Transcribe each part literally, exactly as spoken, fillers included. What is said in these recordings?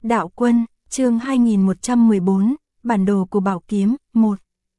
Đạo Quân, chương hai nghìn một trăm mười bốn, bản đồ của bảo kiếm, một.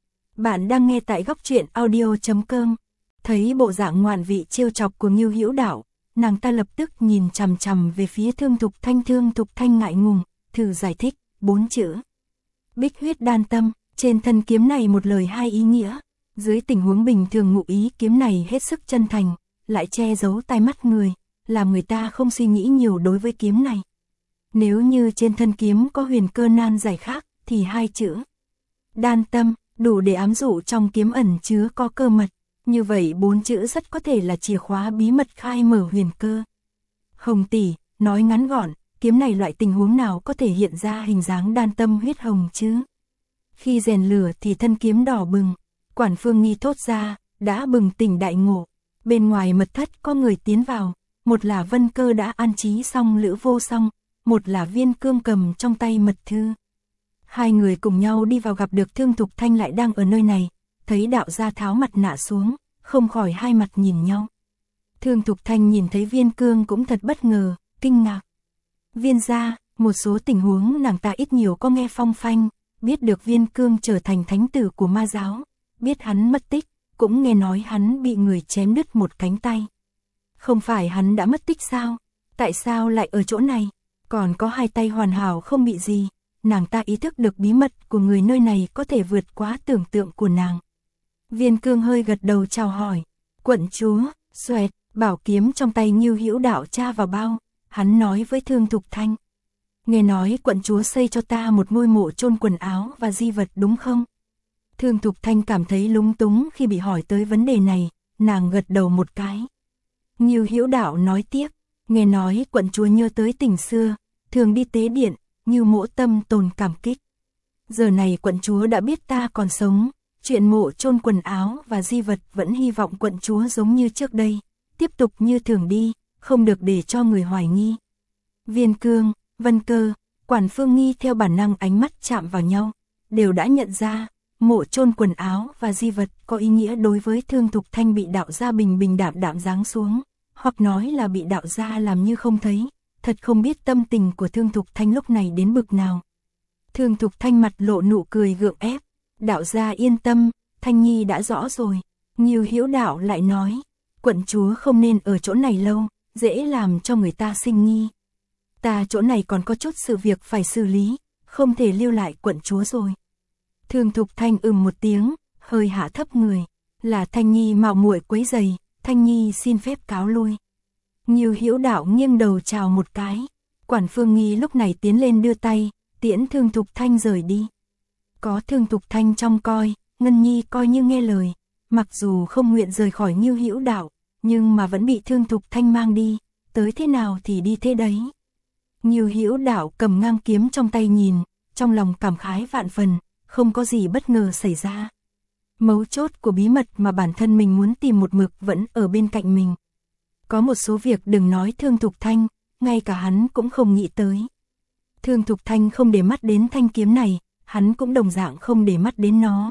Bạn đang nghe tại góc truyện audio chấm com. Thấy bộ dạng ngoạn vị trêu chọc của Ngưu Hữu Đạo, nàng ta lập tức nhìn chằm chằm về phía Thương Thục Thanh. Thương Thục Thanh ngại ngùng, thử giải thích, bốn chữ. Bích huyết đan tâm, trên thân kiếm này một lời hai ý nghĩa. Dưới tình huống bình thường ngụ ý kiếm này hết sức chân thành, lại che giấu tai mắt người, làm người ta không suy nghĩ nhiều đối với kiếm này. Nếu như trên thân kiếm có huyền cơ nan giải khác, thì hai chữ đan tâm đủ để ám dụ trong kiếm ẩn chứa có cơ mật. Như vậy bốn chữ rất có thể là chìa khóa bí mật khai mở huyền cơ. Hồng tỷ, nói ngắn gọn, kiếm này loại tình huống nào có thể hiện ra hình dáng đan tâm huyết hồng chứ? Khi rèn lửa thì thân kiếm đỏ bừng, Quản Phương Nghi thốt ra, đã bừng tỉnh đại ngộ. Bên ngoài mật thất có người tiến vào, một là Vân Cơ đã an trí xong Lữ Vô Song, một là Viên Cương cầm trong tay mật thư. Hai người cùng nhau đi vào gặp được Thương Thục Thanh lại đang ở nơi này, thấy đạo gia tháo mặt nạ xuống, không khỏi hai mặt nhìn nhau. Thương Thục Thanh nhìn thấy Viên Cương cũng thật bất ngờ, kinh ngạc. Viên gia, một số tình huống nàng ta ít nhiều có nghe phong phanh, biết được Viên Cương trở thành thánh tử của ma giáo, biết hắn mất tích, cũng nghe nói hắn bị người chém đứt một cánh tay. Không phải hắn đã mất tích sao? Tại sao lại ở chỗ này? Còn có hai tay hoàn hảo không bị gì. Nàng ta ý thức được bí mật của người nơi này có thể vượt quá tưởng tượng của nàng. Viên Cương hơi gật đầu chào hỏi. Quận chúa, xoẹt, bảo kiếm trong tay Ngưu Hữu Đạo tra vào bao. Hắn nói với Thương Thục Thanh. Nghe nói quận chúa xây cho ta một ngôi mộ chôn quần áo và di vật đúng không? Thương Thục Thanh cảm thấy lúng túng khi bị hỏi tới vấn đề này, nàng gật đầu một cái. Ngưu Hữu Đạo nói tiếp, nghe nói quận chúa nhớ tới tình xưa, thường đi tế điện, Ngưu mỗ tâm tồn cảm kích. Giờ này quận chúa đã biết ta còn sống, chuyện mộ chôn quần áo và di vật vẫn hy vọng quận chúa giống như trước đây, tiếp tục như thường đi, không được để cho người hoài nghi. Viên Cương, Vân Cơ, Quản Phương Nghi theo bản năng ánh mắt chạm vào nhau, đều đã nhận ra, mộ chôn quần áo và di vật có ý nghĩa đối với Thương Thục Thanh bị đạo gia bình bình đạm đạm giáng xuống, hoặc nói là bị đạo gia làm như không thấy. Thật không biết tâm tình của Thương Thục Thanh lúc này đến bực nào. Thương Thục Thanh mặt lộ nụ cười gượng ép. Đạo gia yên tâm, Thanh Nhi đã rõ rồi. Ngưu Hữu Đạo lại nói, quận chúa không nên ở chỗ này lâu, dễ làm cho người ta sinh nghi. Ta chỗ này còn có chút sự việc phải xử lý, không thể lưu lại quận chúa rồi. Thương Thục Thanh ừm một tiếng, hơi hạ thấp người. Là Thanh Nhi mạo muội quấy rầy, Thanh Nhi xin phép cáo lui. Ngưu Hữu Đạo nghiêng đầu chào một cái. Quản Phương Nghi lúc này tiến lên đưa tay, tiễn Thương Thục Thanh rời đi. Có Thương Thục Thanh trong coi, Ngân Nhi coi như nghe lời. Mặc dù không nguyện rời khỏi Ngưu Hữu Đạo, nhưng mà vẫn bị Thương Thục Thanh mang đi, tới thế nào thì đi thế đấy. Ngưu Hữu Đạo cầm ngang kiếm trong tay nhìn, trong lòng cảm khái vạn phần, không có gì bất ngờ xảy ra. Mấu chốt của bí mật mà bản thân mình muốn tìm một mực vẫn ở bên cạnh mình. Có một số việc đừng nói Thương Thục Thanh, ngay cả hắn cũng không nghĩ tới. Thương Thục Thanh không để mắt đến thanh kiếm này, hắn cũng đồng dạng không để mắt đến nó.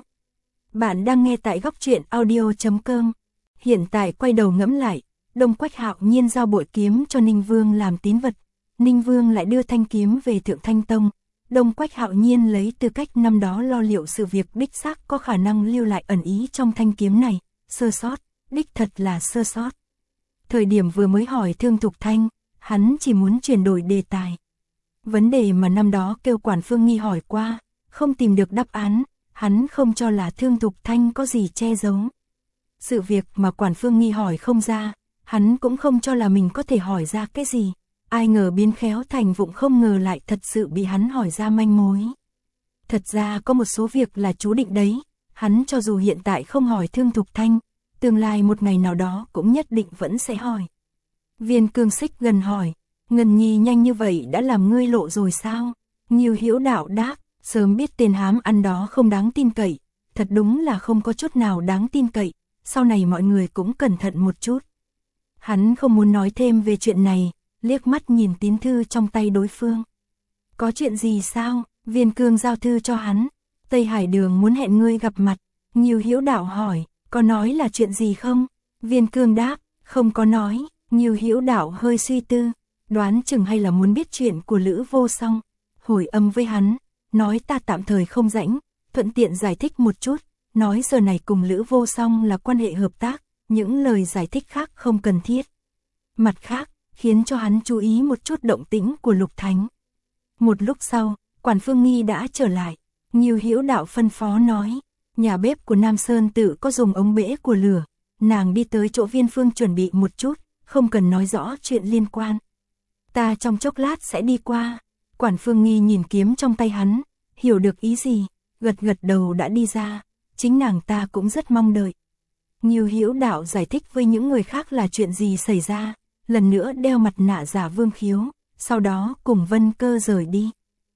Bạn đang nghe tại góc truyện audio chấm com. Hiện tại quay đầu ngẫm lại, Đông Quách Hạo Nhiên giao bội kiếm cho Ninh Vương làm tín vật. Ninh Vương lại đưa thanh kiếm về Thượng Thanh Tông. Đông Quách Hạo Nhiên lấy tư cách năm đó lo liệu sự việc đích xác có khả năng lưu lại ẩn ý trong thanh kiếm này. Sơ sót, đích thật là sơ sót. Thời điểm vừa mới hỏi Thương Thục Thanh, hắn chỉ muốn chuyển đổi đề tài. Vấn đề mà năm đó kêu Quản Phương Nghi hỏi qua, không tìm được đáp án, hắn không cho là Thương Thục Thanh có gì che giấu. Sự việc mà Quản Phương Nghi hỏi không ra, hắn cũng không cho là mình có thể hỏi ra cái gì. Ai ngờ biến khéo thành vụng, không ngờ lại thật sự bị hắn hỏi ra manh mối. Thật ra có một số việc là chú định đấy, hắn cho dù hiện tại không hỏi Thương Thục Thanh, tương lai một ngày nào đó cũng nhất định vẫn sẽ hỏi. Viên Cương xích gần hỏi, Ngân Nhi nhanh như vậy đã làm ngươi lộ rồi sao? Ngưu Hữu Đạo đáp, sớm biết tên hám ăn đó không đáng tin cậy, thật đúng là không có chút nào đáng tin cậy, sau này mọi người cũng cẩn thận một chút. Hắn không muốn nói thêm về chuyện này, liếc mắt nhìn tín thư trong tay đối phương. Có chuyện gì sao? Viên Cương giao thư cho hắn. Tây Hải Đường muốn hẹn ngươi gặp mặt. Ngưu Hữu Đạo hỏi, có nói là chuyện gì không? Viên Cương đáp, không có nói. Ngưu Hữu Đạo hơi suy tư, đoán chừng hay là muốn biết chuyện của Lữ Vô Song. hồi âm với hắn, nói ta tạm thời không rảnh, thuận tiện giải thích một chút, nói giờ này cùng Lữ Vô Song là quan hệ hợp tác, những lời giải thích khác không cần thiết. Mặt khác, khiến cho hắn chú ý một chút động tĩnh của Lục Thánh. Một lúc sau, Quản Phương Nghi đã trở lại, Ngưu Hữu Đạo phân phó nói, nhà bếp của Nam Sơn Tự có dùng ống bể của lửa, nàng đi tới chỗ Viên Phương chuẩn bị một chút, không cần nói rõ chuyện liên quan. Ta trong chốc lát sẽ đi qua. Quản Phương Nghi nhìn kiếm trong tay hắn, hiểu được ý gì, gật gật đầu đã đi ra, chính nàng ta cũng rất mong đợi. Ngưu Hữu Đạo giải thích với những người khác là chuyện gì xảy ra, lần nữa đeo mặt nạ giả Vương Khiếu, sau đó cùng Vân Cơ rời đi.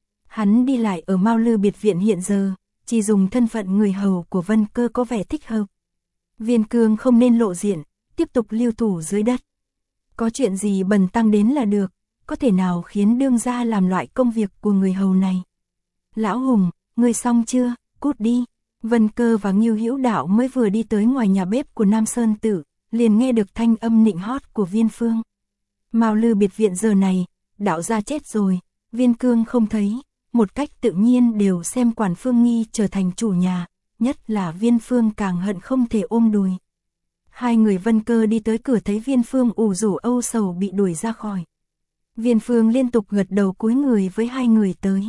Hắn đi lại ở Mao Lư biệt viện hiện giờ, chỉ dùng thân phận người hầu của Vân Cơ có vẻ thích hợp. Viên Cương không nên lộ diện, tiếp tục lưu thủ dưới đất. Có chuyện gì bần tăng đến là được, có thể nào khiến đương gia làm loại công việc của người hầu này. Lão Hùng, ngươi xong chưa, cút đi. Vân Cơ và Ngưu Hữu Đạo mới vừa đi tới ngoài nhà bếp của Nam Sơn Tử, liền nghe được thanh âm nịnh hót của Viên Phương. Mao Lư biệt viện giờ này, đạo gia chết rồi, Viên Cương không thấy, một cách tự nhiên đều xem Quản Phương Nghi trở thành chủ nhà, nhất là Viên Phương càng hận không thể ôm đùi. Hai người Vân Cơ đi tới cửa thấy Viên Phương ủ rũ âu sầu bị đuổi ra khỏi. Viên Phương liên tục gật đầu cúi người với hai người tới.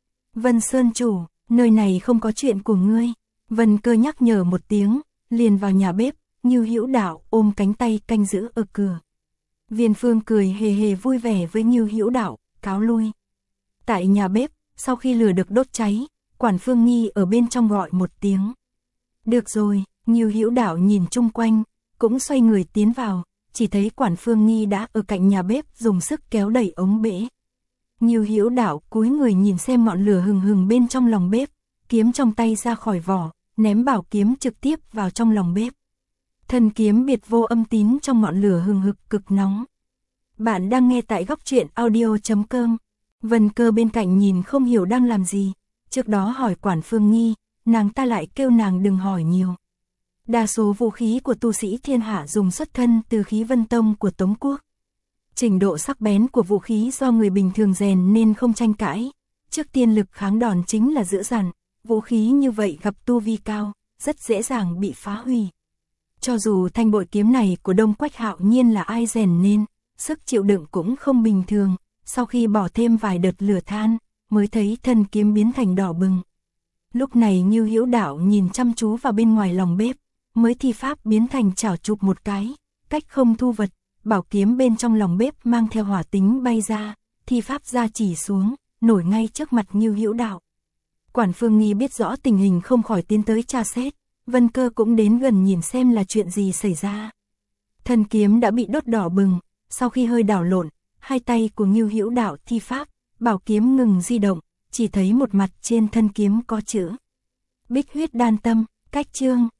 Vân Sơn chủ, nơi này không có chuyện của ngươi. Vân Cơ nhắc nhở một tiếng, liền vào nhà bếp, Ngưu Hữu Đạo ôm cánh tay canh giữ ở cửa. Viên Phương cười hề hề vui vẻ với Ngưu Hữu Đạo, cáo lui. Tại nhà bếp, sau khi lửa được đốt cháy, Quản Phương Nghi ở bên trong gọi một tiếng. Được rồi, Ngưu Hữu Đạo nhìn chung quanh, cũng xoay người tiến vào, chỉ thấy Quản Phương Nghi đã ở cạnh nhà bếp dùng sức kéo đẩy ống bể. Ngưu Hữu Đạo cúi người nhìn xem ngọn lửa hừng hừng bên trong lòng bếp, kiếm trong tay ra khỏi vỏ, ném bảo kiếm trực tiếp vào trong lòng bếp. Thần kiếm biệt vô âm tín trong ngọn lửa hừng hực cực nóng. Bạn đang nghe tại góc truyện audio chấm com. Vân Cơ bên cạnh nhìn không hiểu đang làm gì, trước đó hỏi Quản Phương Nghi, nàng ta lại kêu nàng đừng hỏi nhiều. Đa số vũ khí của tu sĩ thiên hạ dùng xuất thân từ khí vân tông của Tống Quốc. Trình độ sắc bén của vũ khí do người bình thường rèn nên không tranh cãi. Trước tiên lực kháng đòn chính là dữ dằn, vũ khí như vậy gặp tu vi cao, rất dễ dàng bị phá hủy. Cho dù thanh bội kiếm này của Đông Quách Hạo Nhiên là ai rèn nên, sức chịu đựng cũng không bình thường, sau khi bỏ thêm vài đợt lửa than, mới thấy thân kiếm biến thành đỏ bừng. Lúc này Ngưu Hữu Đạo nhìn chăm chú vào bên ngoài lòng bếp, mới thi pháp biến thành chảo chụp một cái, cách không thu vật, bảo kiếm bên trong lòng bếp mang theo hỏa tính bay ra, thi pháp ra chỉ xuống, nổi ngay trước mặt Ngưu Hữu Đạo. Quản Phương Nghi biết rõ tình hình không khỏi tiến tới tra xét, Vân Cơ cũng đến gần nhìn xem là chuyện gì xảy ra. Thân kiếm đã bị đốt đỏ bừng, sau khi hơi đảo lộn, hai tay của Ngưu Hữu Đạo thi pháp, bảo kiếm ngừng di động, chỉ thấy một mặt trên thân kiếm có chữ Bích huyết đan tâm, cách chương.